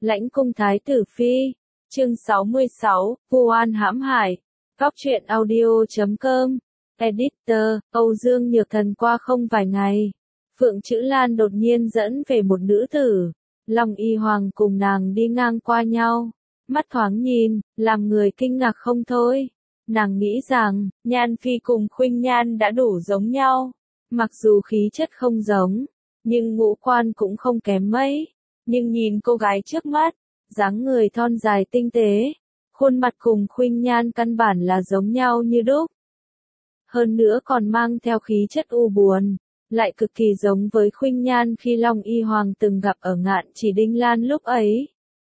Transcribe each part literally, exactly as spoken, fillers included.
Lãnh cung thái tử phi, chương sáu mươi sáu, vu oan hãm hại. Góc truyện audio chấm com, editor, Âu Dương Nhược Thần. Qua không vài ngày, Phượng Chữ Lan đột nhiên dẫn về một nữ tử, Long Y Hoàng cùng nàng đi ngang qua nhau, mắt thoáng nhìn, làm người kinh ngạc không thôi. Nàng nghĩ rằng, Nhan Phi cùng Khuynh Nhan đã đủ giống nhau, mặc dù khí chất không giống, nhưng ngũ quan cũng không kém mấy. Nhưng nhìn cô gái trước mắt, dáng người thon dài tinh tế, khuôn mặt cùng Khuynh Nhan căn bản là giống nhau như đúc. Hơn nữa còn mang theo khí chất u buồn, lại cực kỳ giống với Khuynh Nhan khi Long Y Hoàng từng gặp ở Ngạn Chỉ Đinh Lan lúc ấy.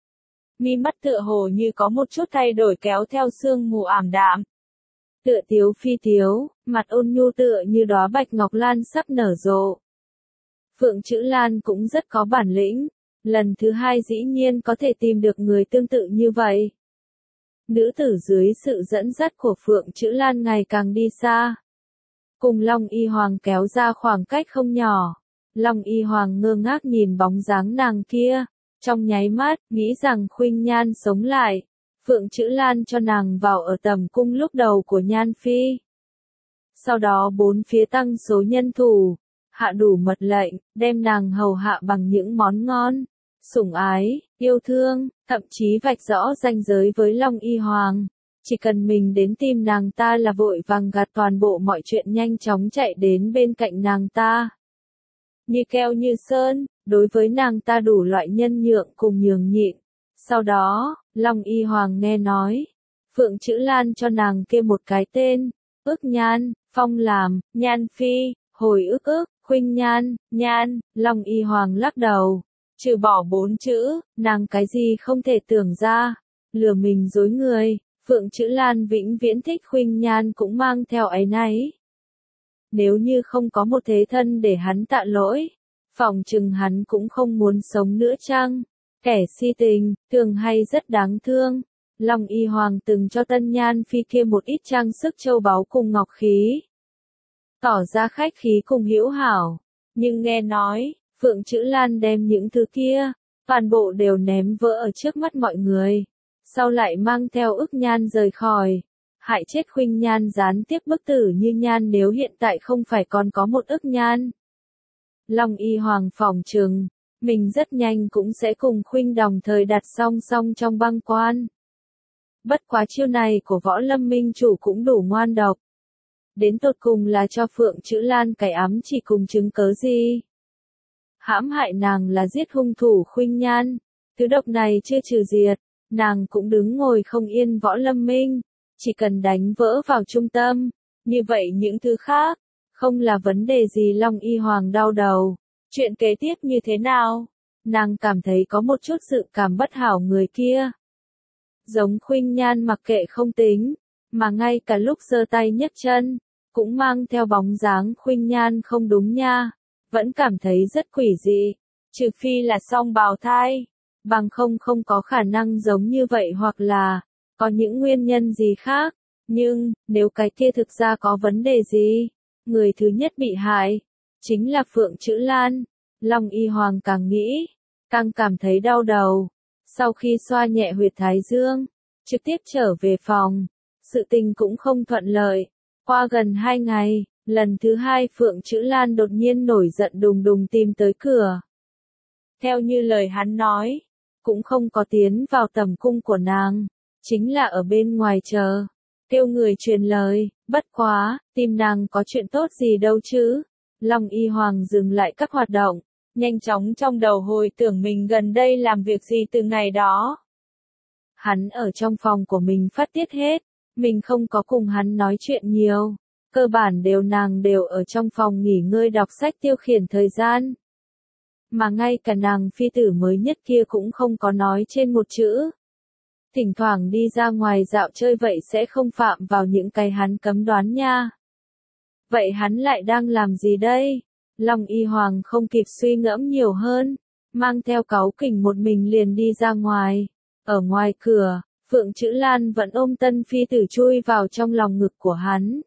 Mi mắt tựa hồ như có một chút thay đổi kéo theo sương mù ảm đạm. Tựa tiếu phi tiếu, mặt ôn nhu tựa như đóa bạch ngọc lan sắp nở rộ. Phượng Chữ Lan cũng rất có bản lĩnh, lần thứ hai dĩ nhiên có thể tìm được người tương tự như vậy. Nữ tử dưới sự dẫn dắt của Phượng Chữ Lan ngày càng đi xa, cùng Long Y Hoàng kéo ra khoảng cách không nhỏ. Long Y Hoàng ngơ ngác nhìn bóng dáng nàng kia, trong nháy mắt, nghĩ rằng Khuynh Nhan sống lại. Phượng Chữ Lan cho nàng vào ở tầm cung lúc đầu của Nhan Phi. Sau đó bốn phía tăng số nhân thủ, hạ đủ mật lệnh, đem nàng hầu hạ bằng những món ngon, sủng ái, yêu thương, thậm chí vạch rõ ranh giới với Long Y Hoàng. Chỉ cần mình đến tìm nàng ta là vội vàng gạt toàn bộ mọi chuyện, nhanh chóng chạy đến bên cạnh nàng ta. Như keo như sơn, đối với nàng ta đủ loại nhân nhượng cùng nhường nhịn. Sau đó, Long Y Hoàng nghe nói, Phượng Chữ Lan cho nàng kia một cái tên, Ước Nhan, phong làm, Nhan Phi, hồi ức ức, Khuynh Nhan, Nhan. Long Y Hoàng lắc đầu, trừ bỏ bốn chữ, nàng cái gì không thể tưởng ra, lừa mình dối người. Phượng Chữ Lan vĩnh viễn thích Khuynh Nhan cũng mang theo áy náy. Nếu như không có một thế thân để hắn tạ lỗi, phỏng chừng hắn cũng không muốn sống nữa chăng? Kẻ si tình, thường hay rất đáng thương. Long Y Hoàng từng cho Tân Nhan Phi kia một ít trang sức châu báu cùng ngọc khí, tỏ ra khách khí cùng hữu hảo. Nhưng nghe nói, Phượng Chữ Lan đem những thứ kia, toàn bộ đều ném vỡ ở trước mắt mọi người. Sau lại mang theo Ước Nhan rời khỏi, hại chết Khuynh Nhan, gián tiếp bức tử Như Nhan nếu hiện tại không phải còn có một Ước Nhan. Long Y Hoàng phỏng chừng, mình rất nhanh cũng sẽ cùng Khuynh đồng thời đặt song song trong băng quan. Bất quá chiêu này của Võ Lâm Minh chủ cũng đủ ngoan độc. Đến tột cùng là cho Phượng Chữ Lan cái ám chỉ cùng chứng cớ gì? Hãm hại nàng là giết hung thủ Khuynh Nhan, thứ độc này chưa trừ diệt, nàng cũng đứng ngồi không yên. Võ Lâm Minh, chỉ cần đánh vỡ vào trung tâm, như vậy những thứ khác, không là vấn đề gì. Long Y Hoàng đau đầu, chuyện kế tiếp như thế nào? Nàng cảm thấy có một chút dự cảm bất hảo người kia. Giống Khuynh Nhan mặc kệ không tính, mà ngay cả lúc giơ tay nhấc chân, cũng mang theo bóng dáng Khuynh Nhan không đúng nha, vẫn cảm thấy rất quỷ dị, trừ phi là song bào thai, bằng không không có khả năng giống như vậy, hoặc là có những nguyên nhân gì khác. Nhưng, nếu cái kia thực ra có vấn đề gì, người thứ nhất bị hại chính là Phượng Chữ Lan. Long Y Hoàng càng nghĩ, càng cảm thấy đau đầu. Sau khi xoa nhẹ huyệt thái dương, trực tiếp trở về phòng, sự tình cũng không thuận lợi. Qua gần hai ngày, lần thứ hai Phượng Chữ Lan đột nhiên nổi giận đùng đùng tìm tới cửa. Theo như lời hắn nói, cũng không có tiến vào tầm cung của nàng, chính là ở bên ngoài chờ, kêu người truyền lời. Bất quá, tìm nàng có chuyện tốt gì đâu chứ? Long Y Hoàng dừng lại các hoạt động, nhanh chóng trong đầu hồi tưởng mình gần đây làm việc gì từ ngày đó. Hắn ở trong phòng của mình phát tiết hết, mình không có cùng hắn nói chuyện nhiều, cơ bản đều nàng đều ở trong phòng nghỉ ngơi đọc sách tiêu khiển thời gian. Mà ngay cả nàng phi tử mới nhất kia cũng không có nói trên một chữ. Thỉnh thoảng đi ra ngoài dạo chơi, vậy sẽ không phạm vào những cái hắn cấm đoán nha. Vậy hắn lại đang làm gì đây? Long Y Hoàng không kịp suy ngẫm nhiều hơn, mang theo cáu kỉnh một mình liền đi ra ngoài. Ở ngoài cửa, Phượng Chữ Lan vẫn ôm tân phi tử chui vào trong lòng ngực của hắn,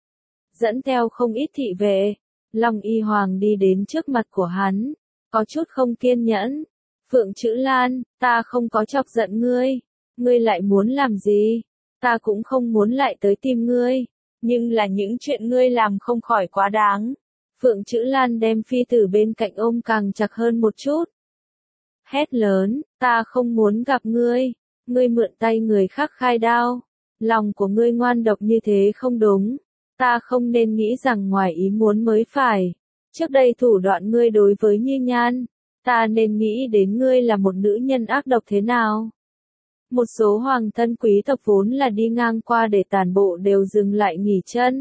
dẫn theo không ít thị vệ. Long Y Hoàng đi đến trước mặt của hắn, có chút không kiên nhẫn. Phượng Chữ Lan, ta không có chọc giận ngươi. Ngươi lại muốn làm gì? Ta cũng không muốn lại tới tìm ngươi. Nhưng là những chuyện ngươi làm không khỏi quá đáng. Phượng Chữ Lan đem phi tử bên cạnh ôm càng chặt hơn một chút. Hét lớn, ta không muốn gặp ngươi. Ngươi mượn tay người khác khai đao. Lòng của ngươi ngoan độc như thế không đúng. Ta không nên nghĩ rằng ngoài ý muốn mới phải. Trước đây thủ đoạn ngươi đối với Như Nhan, ta nên nghĩ đến ngươi là một nữ nhân ác độc thế nào. Một số hoàng thân quý tộc vốn là đi ngang qua để tản bộ đều dừng lại nghỉ chân.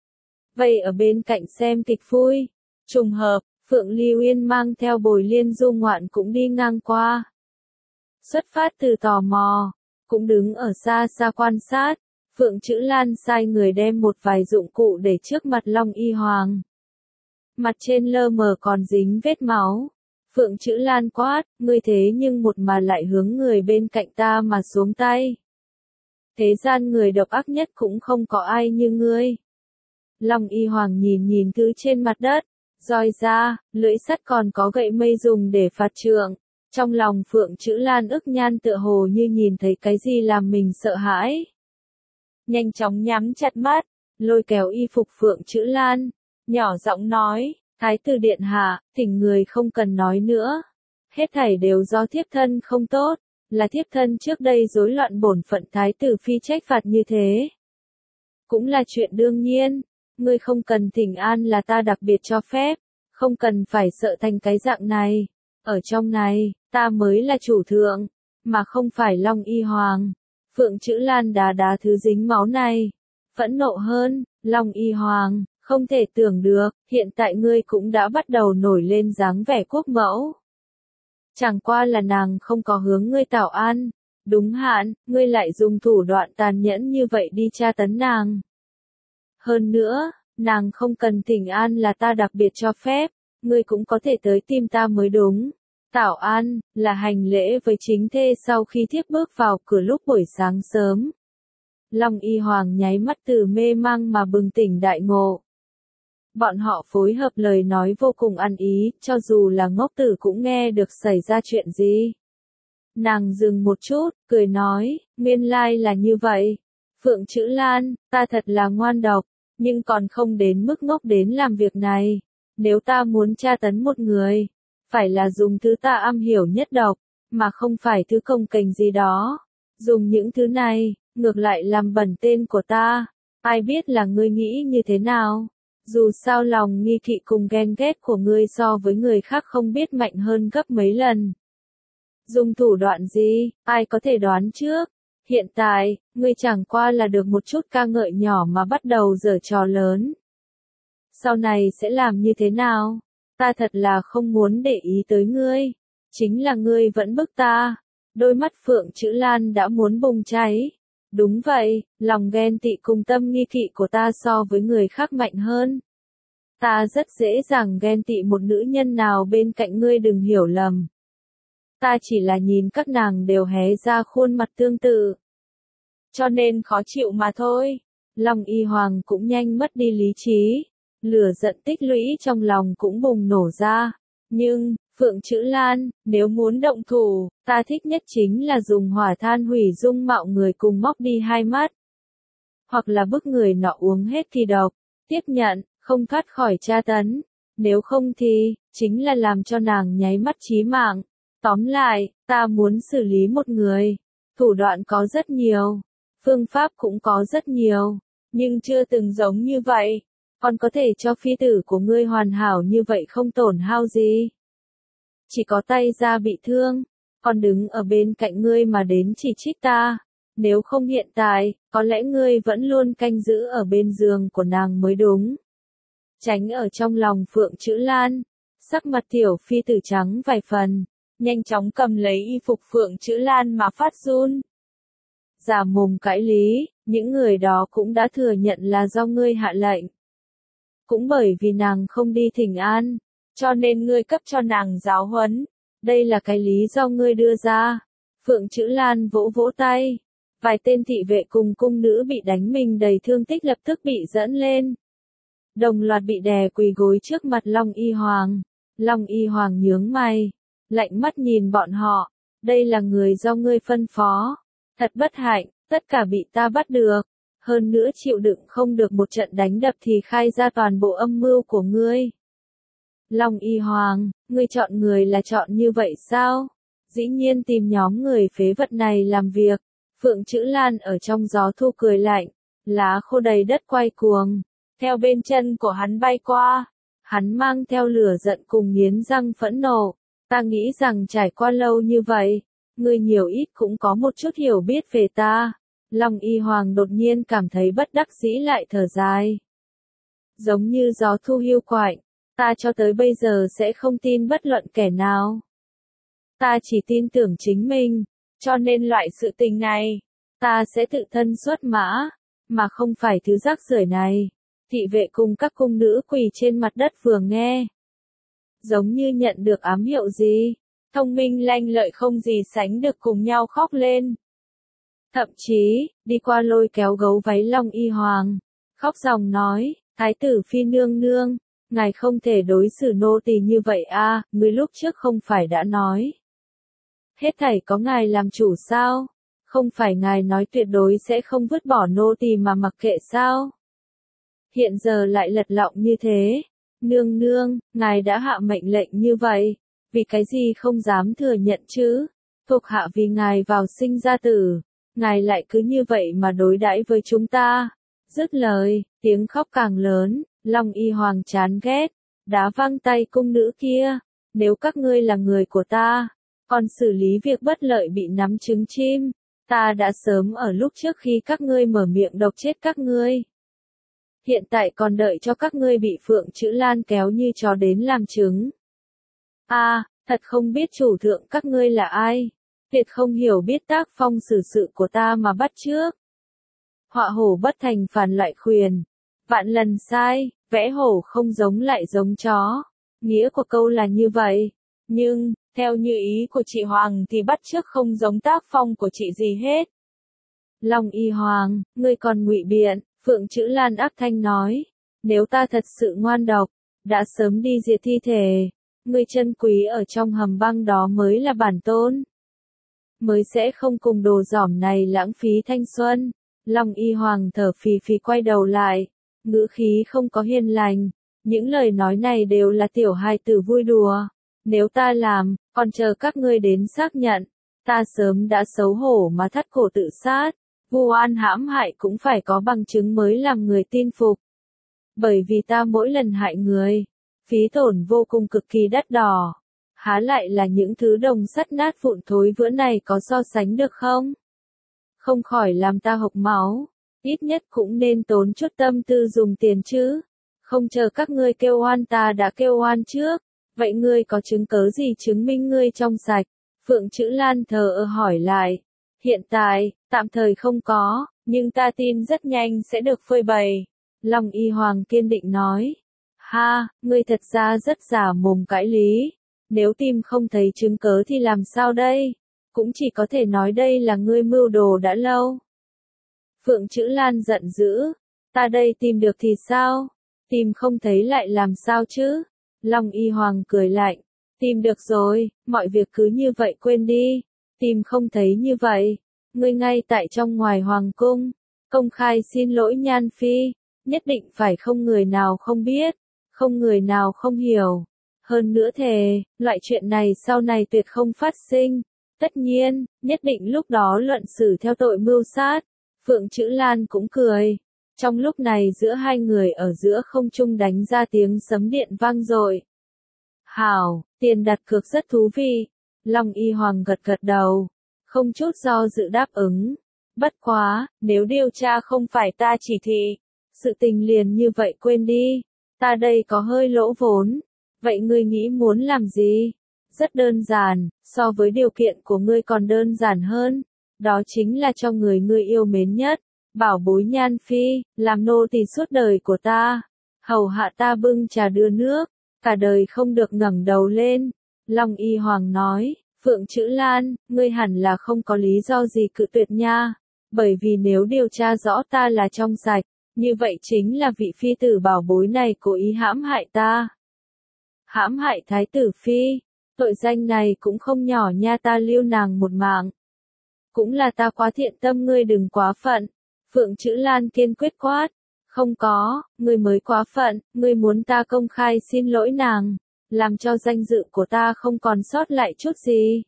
Vậy ở bên cạnh xem kịch vui. Trùng hợp, Phượng Ly Uyên mang theo Bồi Liên du ngoạn cũng đi ngang qua. Xuất phát từ tò mò, cũng đứng ở xa xa quan sát. Phượng Chữ Lan sai người đem một vài dụng cụ để trước mặt Long Y Hoàng. Mặt trên lơ mờ còn dính vết máu. Phượng Chữ Lan quát, ngươi thế nhưng một mà lại hướng người bên cạnh ta mà xuống tay. Thế gian người độc ác nhất cũng không có ai như ngươi. Long Y Hoàng nhìn nhìn thứ trên mặt đất, roi ra, lưỡi sắt còn có gậy mây dùng để phạt trượng. Trong lòng Phượng Chữ Lan ức nhan tựa hồ như nhìn thấy cái gì làm mình sợ hãi. Nhanh chóng nhắm chặt mắt, lôi kéo y phục Phượng Chữ Lan, nhỏ giọng nói, Thái tử điện hạ, thỉnh người không cần nói nữa. Hết thảy đều do thiếp thân không tốt, là thiếp thân trước đây rối loạn bổn phận thái tử phi trách phạt như thế. Cũng là chuyện đương nhiên, ngươi không cần thỉnh an là ta đặc biệt cho phép, không cần phải sợ thành cái dạng này. Ở trong này, ta mới là chủ thượng, mà không phải Long Y Hoàng. Phượng Chữ Lan đá đá thứ dính máu này. Phẫn nộ hơn, Long Y Hoàng, không thể tưởng được, hiện tại ngươi cũng đã bắt đầu nổi lên dáng vẻ quốc mẫu. Chẳng qua là nàng không có hướng ngươi tảo an. Đúng hạn, ngươi lại dùng thủ đoạn tàn nhẫn như vậy đi tra tấn nàng. Hơn nữa, nàng không cần thỉnh an là ta đặc biệt cho phép, ngươi cũng có thể tới tìm ta mới đúng. Tảo an, là hành lễ với chính thê sau khi thiếp bước vào cửa lúc buổi sáng sớm. Long Y Hoàng nháy mắt từ mê mang mà bừng tỉnh đại ngộ. Bọn họ phối hợp lời nói vô cùng ăn ý, cho dù là ngốc tử cũng nghe được xảy ra chuyện gì. Nàng dừng một chút, cười nói, nguyên lai là như vậy. Phượng Chữ Lan, ta thật là ngoan độc, nhưng còn không đến mức ngốc đến làm việc này. Nếu ta muốn tra tấn một người, phải là dùng thứ ta am hiểu nhất độc, mà không phải thứ công kềnh gì đó. Dùng những thứ này, ngược lại làm bẩn tên của ta. Ai biết là ngươi nghĩ như thế nào? Dù sao lòng nghi kỵ cùng ghen ghét của ngươi so với người khác không biết mạnh hơn gấp mấy lần. Dùng thủ đoạn gì, ai có thể đoán trước? Hiện tại, ngươi chẳng qua là được một chút ca ngợi nhỏ mà bắt đầu giở trò lớn. Sau này sẽ làm như thế nào? Ta thật là không muốn để ý tới ngươi. Chính là ngươi vẫn bức ta. Đôi mắt Phượng Chữ Lan đã muốn bùng cháy. Đúng vậy, lòng ghen tị cùng tâm nghi kỵ của ta so với người khác mạnh hơn. Ta rất dễ dàng ghen tị một nữ nhân nào bên cạnh ngươi, đừng hiểu lầm. Ta chỉ là nhìn các nàng đều hé ra khuôn mặt tương tự, cho nên khó chịu mà thôi. Long Y Hoàng cũng nhanh mất đi lý trí. Lửa giận tích lũy trong lòng cũng bùng nổ ra. Nhưng, Phượng Chữ Lan, nếu muốn động thủ, ta thích nhất chính là dùng hỏa than hủy dung mạo người cùng móc đi hai mắt. Hoặc là bức người nọ uống hết thi độc, tiếp nhận, không thoát khỏi tra tấn. Nếu không thì, chính là làm cho nàng nháy mắt chí mạng. Tóm lại, ta muốn xử lý một người. Thủ đoạn có rất nhiều, phương pháp cũng có rất nhiều, nhưng chưa từng giống như vậy. Còn có thể cho phi tử của ngươi hoàn hảo như vậy không tổn hao gì. Chỉ có tay ra bị thương, còn đứng ở bên cạnh ngươi mà đến chỉ trích ta. Nếu không hiện tại, có lẽ ngươi vẫn luôn canh giữ ở bên giường của nàng mới đúng. Tránh ở trong lòng Phượng Chữ Lan, sắc mặt tiểu phi tử trắng vài phần, nhanh chóng cầm lấy y phục Phượng Chữ Lan mà phát run. Giả mồm cãi lý, những người đó cũng đã thừa nhận là do ngươi hạ lệnh. Cũng bởi vì nàng không đi thỉnh an, cho nên ngươi cấp cho nàng giáo huấn. Đây là cái lý do ngươi đưa ra. Phượng Chữ Lan vỗ vỗ tay. Vài tên thị vệ cùng cung nữ bị đánh mình đầy thương tích lập tức bị dẫn lên. Đồng loạt bị đè quỳ gối trước mặt Long Y Hoàng. Long Y Hoàng nhướng mày. lạnh mắt nhìn bọn họ, đây là người do ngươi phân phó. Thật bất hạnh, tất cả bị ta bắt được. Hơn nữa chịu đựng không được một trận đánh đập thì khai ra toàn bộ âm mưu của ngươi. Long Y Hoàng, ngươi chọn người là chọn như vậy sao? Dĩ nhiên tìm nhóm người phế vật này làm việc. Phượng Chữ Lan ở trong gió thu cười lạnh, lá khô đầy đất quay cuồng, theo bên chân của hắn bay qua. Hắn mang theo lửa giận cùng nghiến răng phẫn nộ. Ta nghĩ rằng trải qua lâu như vậy, ngươi nhiều ít cũng có một chút hiểu biết về ta. Long Y Hoàng đột nhiên cảm thấy bất đắc dĩ lại thở dài. Giống như gió thu hiu quạnh, ta cho tới bây giờ sẽ không tin bất luận kẻ nào. Ta chỉ tin tưởng chính mình, cho nên loại sự tình này, ta sẽ tự thân xuất mã, mà không phải thứ rác rưởi này. Thị vệ cùng các cung nữ quỳ trên mặt đất vừa nghe. Giống như nhận được ám hiệu gì, thông minh lanh lợi không gì sánh được cùng nhau khóc lên. Thậm chí, đi qua lôi kéo gấu váy Long Y Hoàng, khóc ròng nói, Thái tử Phi nương nương, ngài không thể đối xử nô tỳ như vậy a, người lúc trước không phải đã nói. Hết thảy có ngài làm chủ sao? Không phải ngài nói tuyệt đối sẽ không vứt bỏ nô tỳ mà mặc kệ sao? Hiện giờ lại lật lọng như thế. Nương nương, ngài đã hạ mệnh lệnh như vậy, vì cái gì không dám thừa nhận chứ? Thuộc hạ vì ngài vào sinh ra tử, ngài lại cứ như vậy mà đối đãi với chúng ta. Dứt lời, tiếng khóc càng lớn, Long Y Hoàng chán ghét, đá văng tay cung nữ kia. Nếu các ngươi là người của ta, còn xử lý việc bất lợi bị nắm trứng chim, ta đã sớm ở lúc trước khi các ngươi mở miệng độc chết các ngươi. Hiện tại còn đợi cho các ngươi bị Phượng Chữ Lan kéo như chó đến làm trứng. A, à, thật không biết chủ thượng các ngươi là ai. Tuyệt không hiểu biết tác phong xử sự của ta mà bắt chước. Họa hổ bất thành phản lại khuyền. Vạn lần sai, vẽ hổ không giống lại giống chó. Nghĩa của câu là như vậy. Nhưng, theo như ý của chị Hoàng thì bắt chước không giống tác phong của chị gì hết. Long Y Hoàng, ngươi còn ngụy biện. Phượng Chữ Lan ác thanh nói, nếu ta thật sự ngoan độc, đã sớm đi diệt thi thể, ngươi chân quý ở trong hầm băng đó mới là bản tôn. Mới sẽ không cùng đồ giỏm này lãng phí thanh xuân. Long Y Hoàng thở phì phì quay đầu lại, ngữ khí không có hiền lành, những lời nói này đều là tiểu hài tử vui đùa. Nếu ta làm, còn chờ các ngươi đến xác nhận, ta sớm đã xấu hổ mà thắt cổ tự sát. Vu oan hãm hại cũng phải có bằng chứng mới làm người tin phục. Bởi vì ta mỗi lần hại người, phí tổn vô cùng cực kỳ đắt đỏ. Há lại là những thứ đồng sắt nát vụn thối vữa này có so sánh được không? Không khỏi làm ta hộc máu, ít nhất cũng nên tốn chút tâm tư dùng tiền chứ. Không chờ các ngươi kêu oan ta đã kêu oan trước. Vậy ngươi có chứng cớ gì chứng minh ngươi trong sạch? Phượng Chữ Lan thờ ơ hỏi lại. Hiện tại, tạm thời không có, nhưng ta tin rất nhanh sẽ được phơi bày. Long Y Hoàng kiên định nói. Ha, ngươi thật ra rất giả mồm cãi lý. Nếu tìm không thấy chứng cớ thì làm sao đây? Cũng chỉ có thể nói đây là ngươi mưu đồ đã lâu. Phượng Chữ Lan giận dữ. Ta đây tìm được thì sao? Tìm không thấy lại làm sao chứ? Long Y Hoàng cười lạnh. Tìm được rồi, mọi việc cứ như vậy quên đi. Tìm không thấy như vậy, ngươi ngay tại trong ngoài hoàng cung, công khai xin lỗi Nhan Phi, nhất định phải không người nào không biết, không người nào không hiểu. Hơn nữa thề, loại chuyện này sau này tuyệt không phát sinh. Tất nhiên, nhất định lúc đó luận xử theo tội mưu sát. Phượng Chữ Lan cũng cười. Trong lúc này giữa hai người ở giữa không trung đánh ra tiếng sấm điện vang dội. Hảo, tiền đặt cược rất thú vị. Long Y Hoàng gật gật đầu, không chút do dự đáp ứng. Bất quá, nếu điều tra không phải ta chỉ thị, sự tình liền như vậy quên đi. Ta đây có hơi lỗ vốn. Vậy ngươi nghĩ muốn làm gì? Rất đơn giản, so với điều kiện của ngươi còn đơn giản hơn. Đó chính là cho người ngươi yêu mến nhất, bảo bối Nhan Phi, làm nô tỳ suốt đời của ta. Hầu hạ ta bưng trà đưa nước, cả đời không được ngẩng đầu lên. Long Y Hoàng nói, Phượng Chữ Lan, ngươi hẳn là không có lý do gì cự tuyệt nha. Bởi vì nếu điều tra rõ ta là trong sạch, như vậy chính là vị phi tử bảo bối này cố ý hãm hại ta. Hãm hại Thái tử Phi, Tội danh này cũng không nhỏ nha, ta lưu nàng một mạng. Cũng là ta quá thiện tâm, ngươi đừng quá phận. Phượng Chữ Lan kiên quyết quát. Không có, ngươi mới quá phận, ngươi muốn ta công khai xin lỗi nàng, làm cho danh dự của ta không còn sót lại chút gì.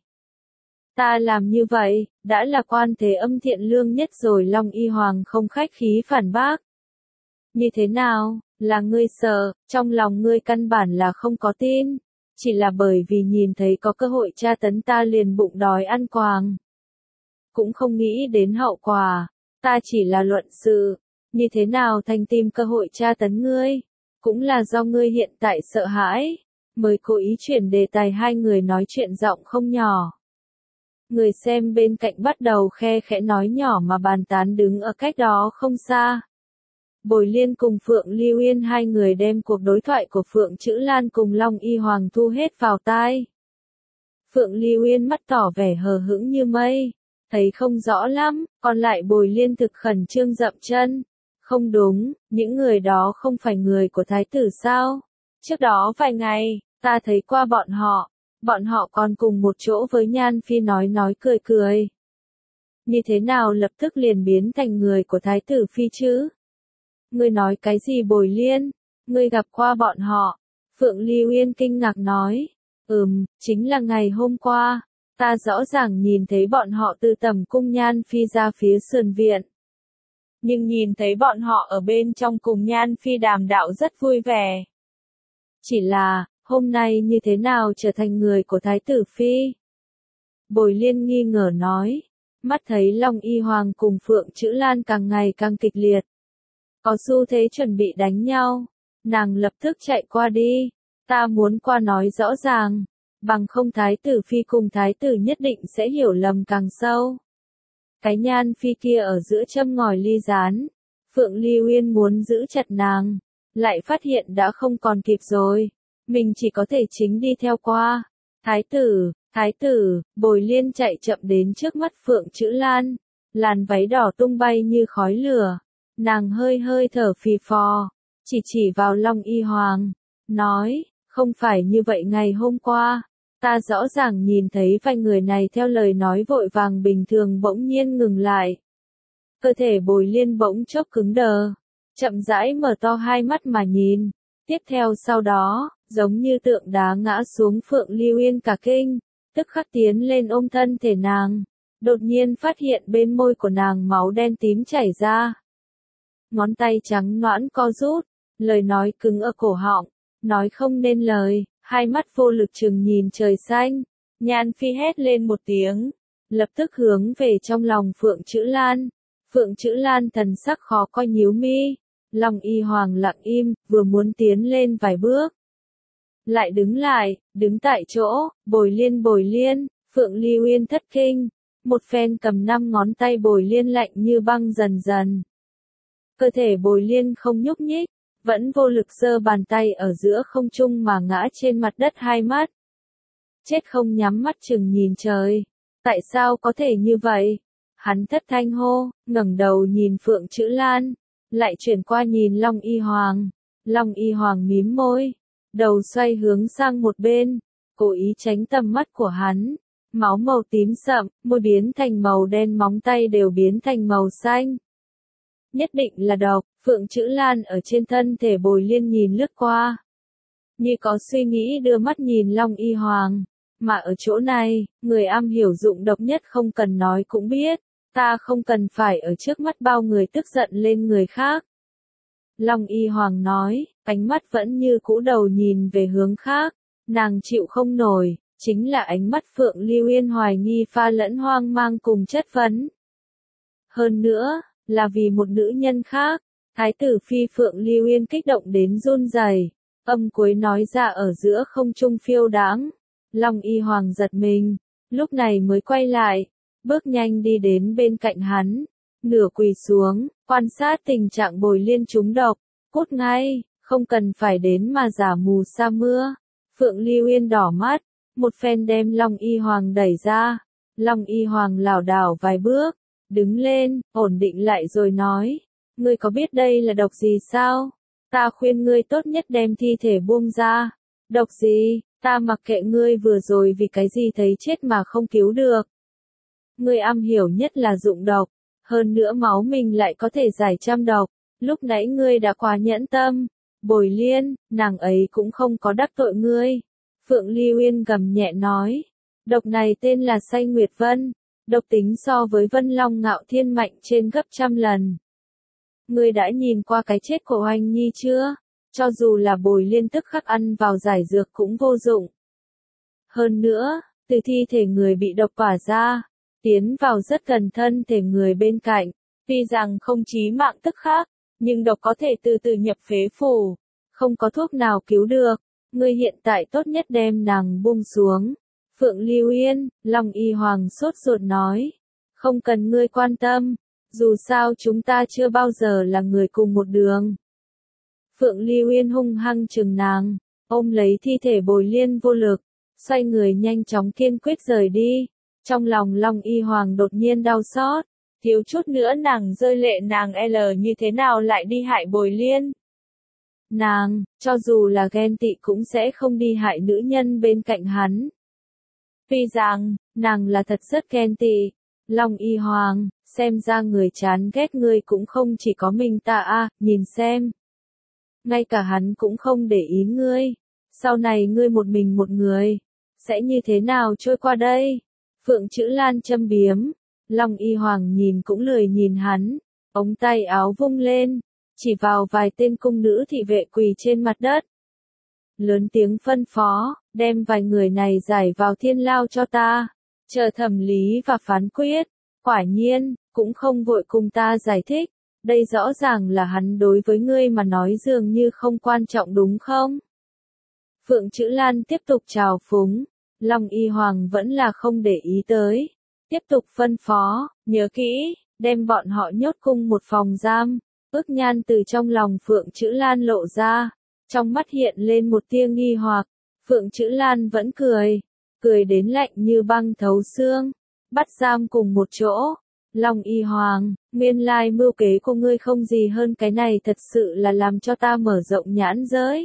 Ta làm như vậy, đã là quan thế âm thiện lương nhất rồi. Long Y Hoàng không khách khí phản bác. Như thế nào, là ngươi sợ, trong lòng ngươi căn bản là không có tin, chỉ là bởi vì nhìn thấy có cơ hội tra tấn ta liền bụng đói ăn quàng. Cũng không nghĩ đến hậu quả, ta chỉ là luận sự, như thế nào thành tìm cơ hội tra tấn ngươi, cũng là do ngươi hiện tại sợ hãi, mới cố ý chuyển đề tài. Hai người nói chuyện giọng không nhỏ. Người xem bên cạnh bắt đầu khe khẽ nói nhỏ mà bàn tán đứng ở cách đó không xa. Bồi Liên cùng Phượng Lưu Yên hai người đem cuộc đối thoại của Phượng Chữ Lan cùng Long Y Hoàng thu hết vào tai. Phượng Lưu Yên mắt tỏ vẻ hờ hững như mây, thấy không rõ lắm, còn lại Bồi Liên thực khẩn trương dậm chân. Không đúng, những người đó không phải người của thái tử sao? Trước đó vài ngày, ta thấy qua bọn họ, bọn họ còn cùng một chỗ với Nhan Phi nói nói cười cười. Như thế nào lập tức liền biến thành người của thái tử Phi chứ? Ngươi nói cái gì Bồi Liên? Ngươi gặp qua bọn họ? Phượng Lưu Yên kinh ngạc nói. Ừm, chính là ngày hôm qua, ta rõ ràng nhìn thấy bọn họ từ tầm cung Nhan Phi ra phía sườn viện. Nhưng nhìn thấy bọn họ ở bên trong cùng Nhan Phi đàm đạo rất vui vẻ. Chỉ là, hôm nay như thế nào trở thành người của thái tử Phi? Bồi Liên nghi ngờ nói, mắt thấy Long Y Hoàng cùng Phượng Chữ Lan càng ngày càng kịch liệt. Có xu thế chuẩn bị đánh nhau, nàng lập tức chạy qua đi, ta muốn qua nói rõ ràng, bằng không thái tử Phi cùng thái tử nhất định sẽ hiểu lầm càng sâu. Cái Nhan Phi kia ở giữa châm ngòi ly gián, Phượng Lưu Yên muốn giữ chặt nàng, lại phát hiện đã không còn kịp rồi, mình chỉ có thể chính đi theo qua. Thái tử, thái tử, Bồi Liên chạy chậm đến trước mắt Phượng Chữ Lan, làn váy đỏ tung bay như khói lửa, nàng hơi hơi thở phì phò, chỉ chỉ vào Long Y Hoàng, nói, không phải như vậy ngày hôm qua. Ta rõ ràng nhìn thấy vài người này theo lời nói vội vàng bình thường bỗng nhiên ngừng lại. Cơ thể Bồi Liên bỗng chốc cứng đờ, chậm rãi mở to hai mắt mà nhìn. Tiếp theo sau đó, giống như tượng đá ngã xuống. Phượng Lưu Yên cả kinh, tức khắc tiến lên ôm thân thể nàng. Đột nhiên phát hiện bên môi của nàng máu đen tím chảy ra. Ngón tay trắng nõn co rút, lời nói cứng ở cổ họng, nói không nên lời. Hai mắt vô lực trừng nhìn trời xanh, Nhan Phi hét lên một tiếng, lập tức hướng về trong lòng Phượng Chữ Lan. Phượng Chữ Lan thần sắc khó coi nhíu mi, Long Y Hoàng lặng im, vừa muốn tiến lên vài bước, lại đứng lại, đứng tại chỗ. Bồi Liên Bồi Liên, Phượng Lưu Yên thất kinh, một phen cầm năm ngón tay Bồi Liên lạnh như băng dần dần. Cơ thể Bồi Liên không nhúc nhích, vẫn vô lực giơ bàn tay ở giữa không trung mà ngã trên mặt đất, hai mắt chết không nhắm mắt chừng nhìn trời. Tại sao có thể như vậy? Hắn thất thanh hô, ngẩng đầu nhìn Phượng Chữ Lan, lại chuyển qua nhìn Long Y Hoàng. Long Y Hoàng mím môi, đầu xoay hướng sang một bên, cố ý tránh tầm mắt của hắn. Máu màu tím sậm, môi biến thành màu đen, móng tay đều biến thành màu xanh. Nhất định là độc. Phượng Chữ Lan ở trên thân thể Bồi Liên nhìn lướt qua, như có suy nghĩ đưa mắt nhìn Long Y Hoàng. Mà ở chỗ này, người am hiểu dụng độc nhất không cần nói cũng biết, ta không cần phải ở trước mắt bao người tức giận lên người khác. Long Y Hoàng nói, ánh mắt vẫn như cũ đầu nhìn về hướng khác, nàng chịu không nổi, chính là ánh mắt Phượng Lưu Yên hoài nghi pha lẫn hoang mang cùng chất vấn. Hơn nữa, là vì một nữ nhân khác. Thái tử Phi Phượng Lưu Yên kích động đến run rẩy, âm cuối nói ra ở giữa không trung phiêu đáng. Long Y Hoàng giật mình, lúc này mới quay lại, bước nhanh đi đến bên cạnh hắn, nửa quỳ xuống, quan sát tình trạng Bồi Liên trúng độc. Cút ngay, không cần phải đến mà giả mù sa mưa. Phượng Lưu Yên đỏ mắt, một phen đem Long Y Hoàng đẩy ra. Long Y Hoàng lảo đảo vài bước, đứng lên, ổn định lại rồi nói. Ngươi có biết đây là độc gì sao? Ta khuyên ngươi tốt nhất đem thi thể buông ra. Độc gì? Ta mặc kệ ngươi vừa rồi vì cái gì thấy chết mà không cứu được. Ngươi am hiểu nhất là dụng độc, hơn nữa máu mình lại có thể giải trăm độc, lúc nãy ngươi đã quá nhẫn tâm. Bồi Liên, nàng ấy cũng không có đắc tội ngươi. Phượng Ly Uyên gầm nhẹ nói, độc này tên là Say Nguyệt Vân, độc tính so với Vân Long Ngạo Thiên mạnh trên gấp trăm lần. Ngươi đã nhìn qua cái chết của Oanh Nhi chưa? Cho dù là Bồi Liên tức khắc ăn vào giải dược cũng vô dụng. Hơn nữa, từ thi thể người bị độc tỏa ra, tiến vào rất gần thân thể người bên cạnh, tuy rằng không chí mạng tức khắc, nhưng độc có thể từ từ nhập phế phủ, không có thuốc nào cứu được. Ngươi hiện tại tốt nhất đem nàng buông xuống. Phượng Ly Uyên, Long Y Hoàng sốt ruột nói, không cần ngươi quan tâm, dù sao chúng ta chưa bao giờ là người cùng một đường. Phượng Ly Uyên hung hăng chừng nàng, ôm lấy thi thể Bồi Liên vô lực, xoay người nhanh chóng kiên quyết rời đi. Trong lòng Long Y Hoàng đột nhiên đau xót, thiếu chút nữa nàng rơi lệ, nàng L như thế nào lại đi hại Bồi Liên. Nàng, cho dù là ghen tị cũng sẽ không đi hại nữ nhân bên cạnh hắn. Tuy rằng, nàng là thật rất ghen tị. Long Y Hoàng, xem ra người chán ghét ngươi cũng không chỉ có mình ta a, nhìn xem. Ngay cả hắn cũng không để ý ngươi. Sau này ngươi một mình một người, sẽ như thế nào trôi qua đây? Phượng Chữ Lan châm biếm. Long Y Hoàng nhìn cũng lười nhìn hắn, ống tay áo vung lên, chỉ vào vài tên cung nữ thị vệ quỳ trên mặt đất. Lớn tiếng phân phó, đem vài người này giải vào thiên lao cho ta, chờ thẩm lý và phán quyết. Quả nhiên, cũng không vội cùng ta giải thích, đây rõ ràng là hắn đối với ngươi mà nói dường như không quan trọng đúng không? Phượng Chữ Lan tiếp tục trào phúng, Long Y Hoàng vẫn là không để ý tới, tiếp tục phân phó, nhớ kỹ, đem bọn họ nhốt cùng một phòng giam. Ước Nhan từ trong lòng Phượng Chữ Lan lộ ra, trong mắt hiện lên một tia nghi hoặc. Phượng Chữ Lan vẫn cười, cười đến lạnh như băng thấu xương, bắt giam cùng một chỗ. Long Y Hoàng, nguyên lai mưu kế của ngươi không gì hơn cái này, thật sự là làm cho ta mở rộng nhãn giới.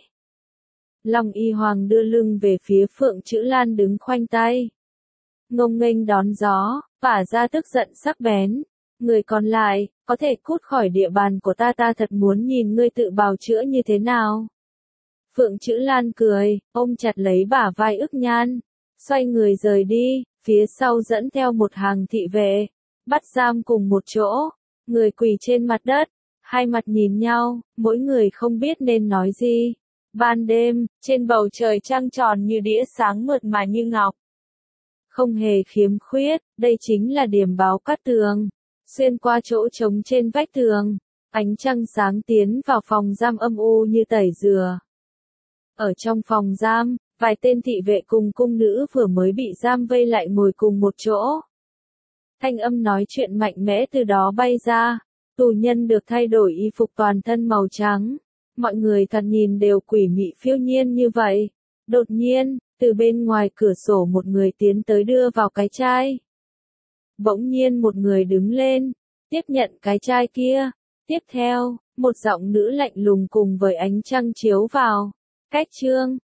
Long Y Hoàng đưa lưng về phía Phượng Chữ Lan đứng khoanh tay, ngông nghênh đón gió, tỏa ra tức giận sắc bén. Người còn lại, có thể cút khỏi địa bàn của ta, ta thật muốn nhìn ngươi tự bào chữa như thế nào. Phượng Chữ Lan cười, ôm chặt lấy bả vai Ước Nhan, xoay người rời đi, phía sau dẫn theo một hàng thị vệ, bắt giam cùng một chỗ, người quỳ trên mặt đất, hai mặt nhìn nhau, mỗi người không biết nên nói gì. Ban đêm, trên bầu trời trăng tròn như đĩa sáng mượt mà như ngọc. Không hề khiếm khuyết, đây chính là điểm báo cát tường. Xuyên qua chỗ trống trên vách tường, ánh trăng sáng tiến vào phòng giam âm u như tẩy dừa. Ở trong phòng giam, vài tên thị vệ cùng cung nữ vừa mới bị giam vây lại ngồi cùng một chỗ. Thanh âm nói chuyện mạnh mẽ từ đó bay ra, tù nhân được thay đổi y phục toàn thân màu trắng. Mọi người thật nhìn đều quỷ mị phiêu nhiên như vậy. Đột nhiên, từ bên ngoài cửa sổ một người tiến tới đưa vào cái chai. Bỗng nhiên một người đứng lên, tiếp nhận cái chai kia. Tiếp theo, một giọng nữ lạnh lùng cùng với ánh trăng chiếu vào. Cách chương